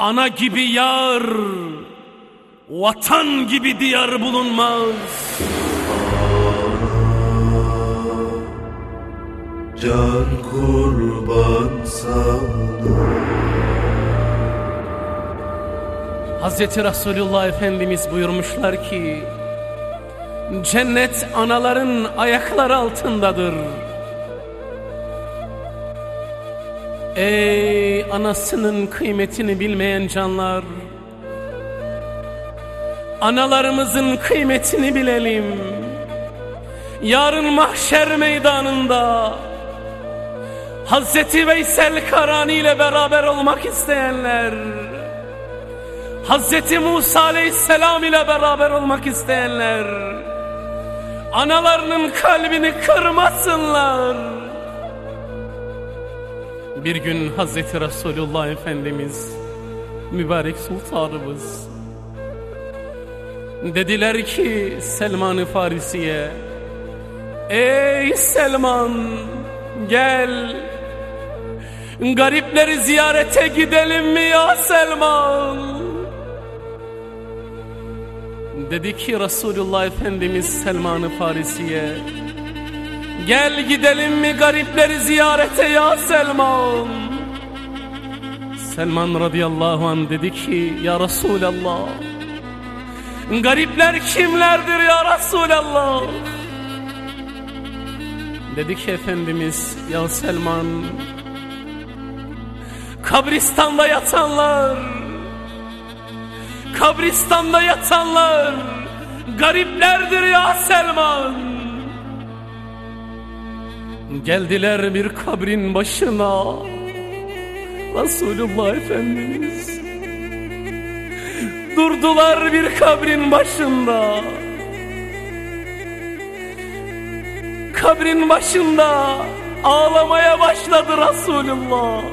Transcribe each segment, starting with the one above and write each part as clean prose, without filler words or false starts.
Ana gibi yar, vatan gibi diyar bulunmaz. Can kurban sana. Hazreti Resulullah Efendimiz buyurmuşlar ki, cennet anaların ayakları altındadır. Ey anasının kıymetini bilmeyen canlar, analarımızın kıymetini bilelim. Yarın mahşer meydanında Hazreti Veysel Karani ile beraber olmak isteyenler, Hazreti Musa Aleyhisselam ile beraber olmak isteyenler, analarının kalbini kırmasınlar. Bir gün Hazreti Resulullah Efendimiz, mübarek sultanımız, dediler ki Selman-ı Farisi'ye, ey Selman, gel garipleri ziyarete gidelim mi ya Selman? Dedi ki Resulullah Efendimiz Selman-ı Farisi'ye, gel gidelim mi garipleri ziyarete ya Selman? Selman radıyallahu anh dedi ki, ya Resulallah, garipler kimlerdir ya Resulallah? Dedi ki Efendimiz, ya Selman, kabristanda yatanlar, kabristanda yatanlar gariplerdir ya Selman. Geldiler bir kabrin başına, Resulullah Efendimiz durdular bir kabrin başında. Kabrin başında ağlamaya başladı Resulullah.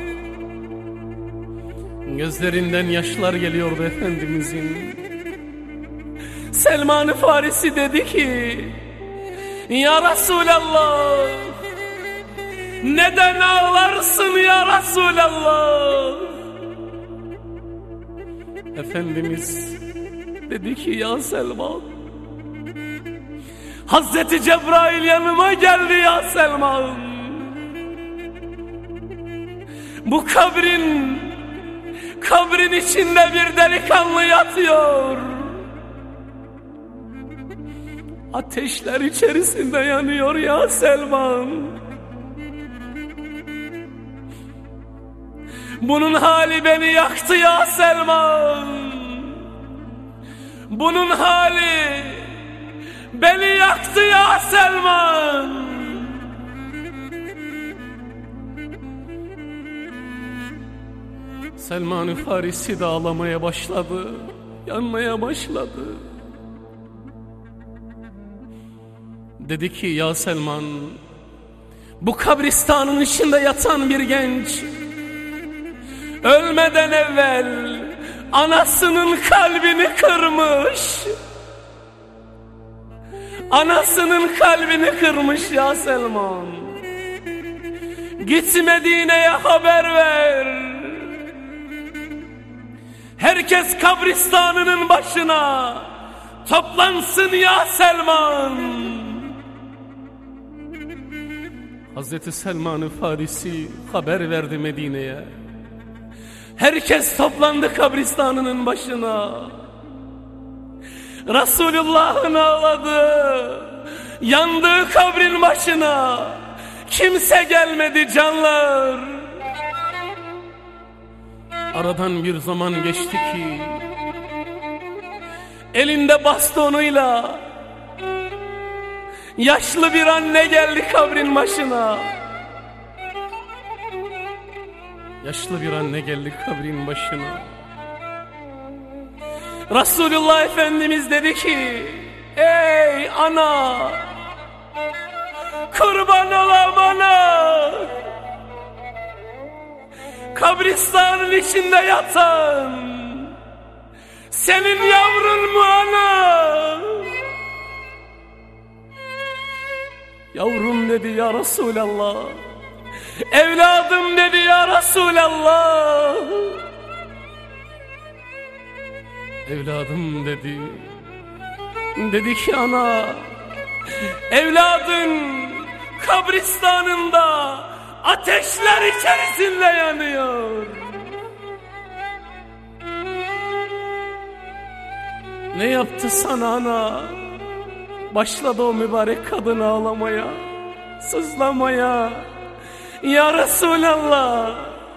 Gözlerinden yaşlar geliyordu Efendimizin. Selman-ı Farisi dedi ki, ya Resulallah, neden ağlarsın ya Resulallah? Efendimiz dedi ki, ya Selman, Hazreti Cebrail yanıma geldi ya Selman. Bu kabrin içinde bir delikanlı yatıyor. Ateşler içerisinde yanıyor ya Selman. Bunun hali beni yaktı ya Selman. Bunun hali beni yaktı ya Selman. Selman-ı Farisi de ağlamaya başladı, yanmaya başladı. Dedi ki, ya Selman, bu kabristanın içinde yatan bir genç ölmeden evvel anasının kalbini kırmış. Anasının kalbini kırmış ya Selman. Git Medine'ye haber ver. Herkes kabristanının başına toplansın ya Selman. Hazreti Selman-ı Farisi haber verdi Medine'ye. Herkes toplandı kabristanının başına. Resulullah'ın ağladı, yandığı kabrin başına kimse gelmedi canlar. Aradan bir zaman geçti ki elinde bastonuyla yaşlı bir anne geldi kabrin başına. Yaşlı bir anne geldi kabrin başına. Resulullah Efendimiz dedi ki, ey ana, kurban olam ana, kabristanın içinde yatan senin yavrun mu ana? Yavrum dedi ya Resulallah. Evladım dedi ya Resulallah. Evladım dedi. Dedi ki ana, evladın kabristanında ateşler içerisinde yanıyor. Ne yaptı sana ana? Başladı o mübarek kadın ağlamaya, sızlamaya. Ya Resulallah,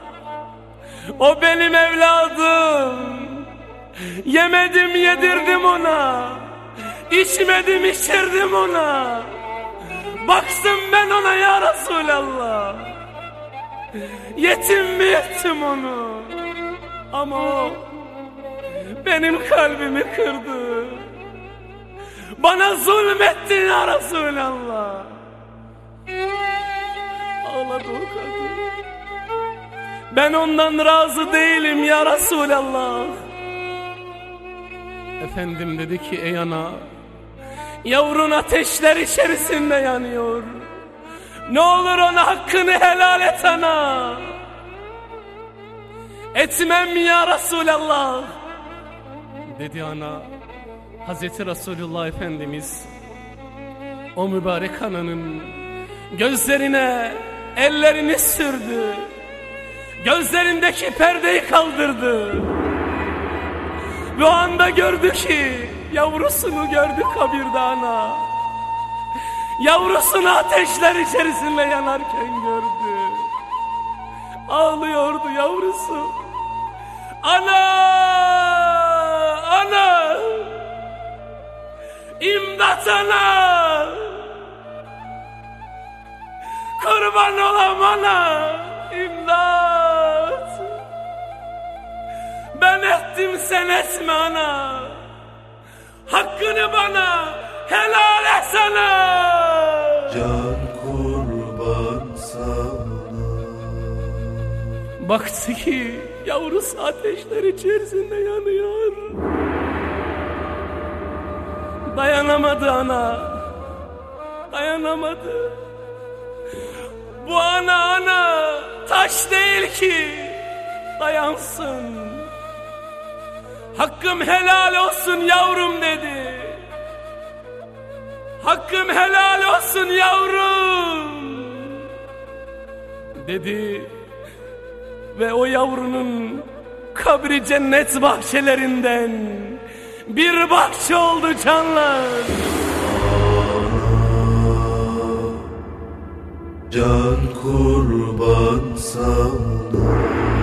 o benim evladım. Yemedim yedirdim ona, içmedim içirdim ona. Baksın ben ona ya Resulallah. Yetim mi ettim onu? Ama o benim kalbimi kırdı. Bana zulmetti ya Resulallah. Ağladı o kadın. Ben ondan razı değilim ya Resulallah. Efendim dedi ki ey ana, yavrun ateşler içerisinde yanıyor. Ne olur ona hakkını helal et ana. Etmem ya Resulallah. Dedi ana. Hazreti Resulullah Efendimiz o mübarek ananın gözlerine ellerini sürdü. Gözlerindeki perdeyi kaldırdı. Ve o anda gördü ki yavrusunu gördü kabirde ana. Yavrusunu ateşler içerisinde yanarken gördü. Ağlıyordu yavrusu. Ana! Ana! İmdat ana! Kurban olam ana! İmdat! Ben ettim sen etme ana! Hakkını bana helal etsene! Can kurban sana. Baktı ki yavrusu ateşler içerisinde yanıyor. Dayanamadı ana. Dayanamadı. Bu ana taş değil ki dayansın. Hakkım helal olsun yavrum dedi. Hakkım helal olsun yavrum dedi. Ve o yavrunun kabri cennet bahçelerinden bir bahçe oldu canlar. Can kurban sana.